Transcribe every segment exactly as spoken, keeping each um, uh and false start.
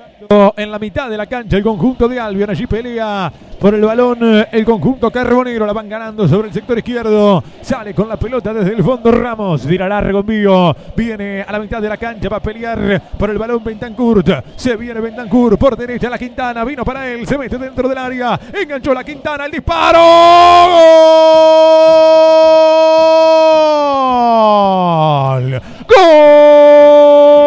En la mitad de la cancha el conjunto de Albion, allí pelea por el balón el conjunto carbonero, la van ganando sobre el sector izquierdo, sale con la pelota desde el fondo Ramos, tira largo envío, viene a la mitad de la cancha, va a pelear por el balón Bentancur, se viene Bentancur por derecha la Quintana, vino para él, se mete dentro del área, enganchó la Quintana, el disparo, ¡gol! ¡Gol!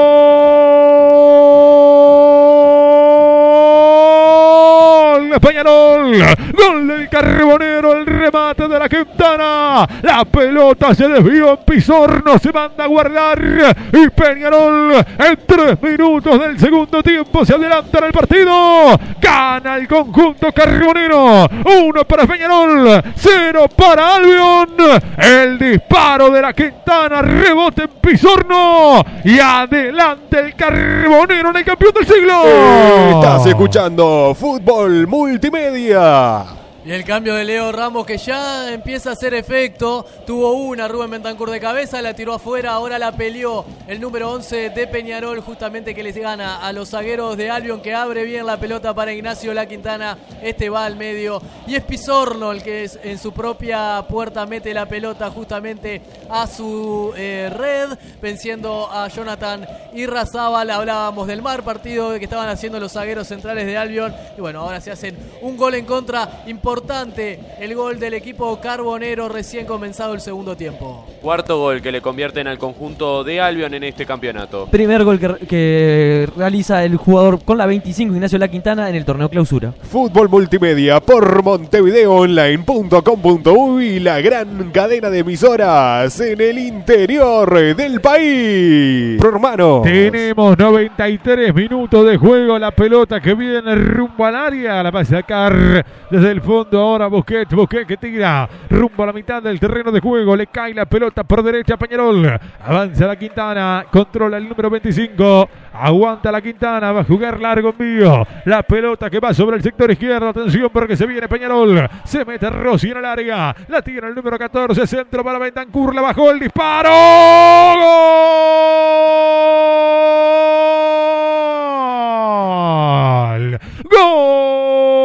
Peñarol, gol del Carbonero, el remate de la Quintana, la pelota se desvió en Pizorno, se manda a guardar y Peñarol en tres minutos del segundo tiempo se adelanta en el partido, gana el conjunto carbonero, uno para Peñarol, cero para Albion, el disparo de la Quintana, rebote en Pizorno y adelante el Carbonero en el campeón del siglo. Estás escuchando Fútbol Multimedia. Y el cambio de Leo Ramos que ya empieza a hacer efecto. Tuvo una Rubén Bentancur de cabeza, la tiró afuera, ahora la peleó el número once de Peñarol, justamente que les gana a los zagueros de Albion, que abre bien la pelota para Ignacio La Quintana. Este va al medio y es Pizorno el que es, en su propia puerta mete la pelota justamente a su eh, red, venciendo a Jonathan Irrazábal. Hablábamos del mal partido que estaban haciendo los zagueros centrales de Albion y bueno, ahora se hacen un gol en contra importante. Importante el gol del equipo carbonero recién comenzado el segundo tiempo. Cuarto gol que le convierten al conjunto de Albion en este campeonato. Primer gol que, que realiza el jugador con la veinticinco, Ignacio La Quintana, en el torneo clausura. Fútbol Multimedia por montevideo online punto com punto uy, la gran cadena de emisoras en el interior del país. Hermano, tenemos noventa y tres minutos de juego, la pelota que viene rumbo al área, la va a sacar desde el fondo. Ahora Busquets, Busquets que tira rumbo a la mitad del terreno de juego, le cae la pelota por derecha a Peñarol, avanza la Quintana, controla el número veinticinco, aguanta la Quintana, va a jugar largo envío, la pelota que va sobre el sector izquierdo, atención porque se viene Peñarol, se mete Rossi en el área, la tira el número catorce, centro para Bentancur, la bajó, el disparo, ¡gol! ¡Gol!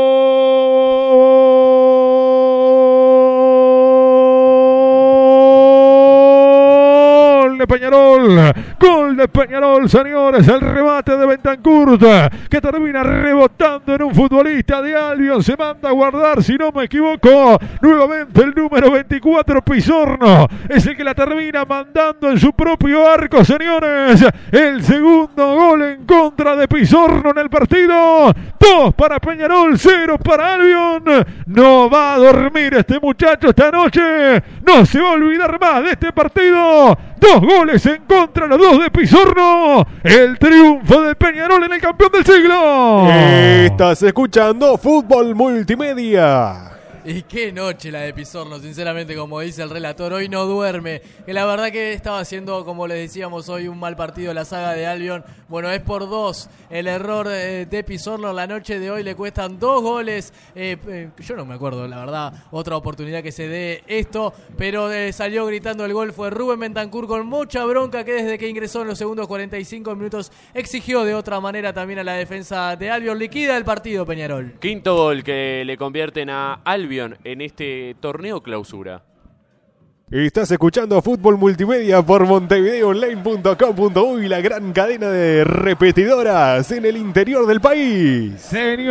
de Peñarol, gol de Peñarol, señores, el remate de Bentancur que termina rebotando en un futbolista de Albion, se manda a guardar, si no me equivoco, nuevamente el número veinticuatro, Pizorno, es el que la termina mandando en su propio arco, señores, el segundo gol en contra de Pizorno en el partido, dos para Peñarol, cero para Albion, no va a dormir este muchacho esta noche, no se va a olvidar más de este partido, dos goles en contra, los dos de Pizorno, el triunfo de Peñarol en el campeón del siglo. Estás escuchando Fútbol Multimedia. Y qué noche la de Pizorno, sinceramente, como dice el relator, hoy no duerme, que la verdad que estaba haciendo, como les decíamos hoy, un mal partido la saga de Albion. Bueno, es por dos el error eh, de Pizorno la noche de hoy, le cuestan dos goles, eh, eh, yo no me acuerdo, la verdad, otra oportunidad que se dé esto, pero eh, salió gritando el gol, fue Rubén Bentancur con mucha bronca, que desde que ingresó en los segundos cuarenta y cinco minutos exigió de otra manera también a la defensa de Albion, liquida el partido Peñarol. Quinto gol que le convierten a Albion en este torneo clausura. Estás escuchando Fútbol Multimedia por montevideo online punto com punto uy, la gran cadena de repetidoras en el interior del país. Señor.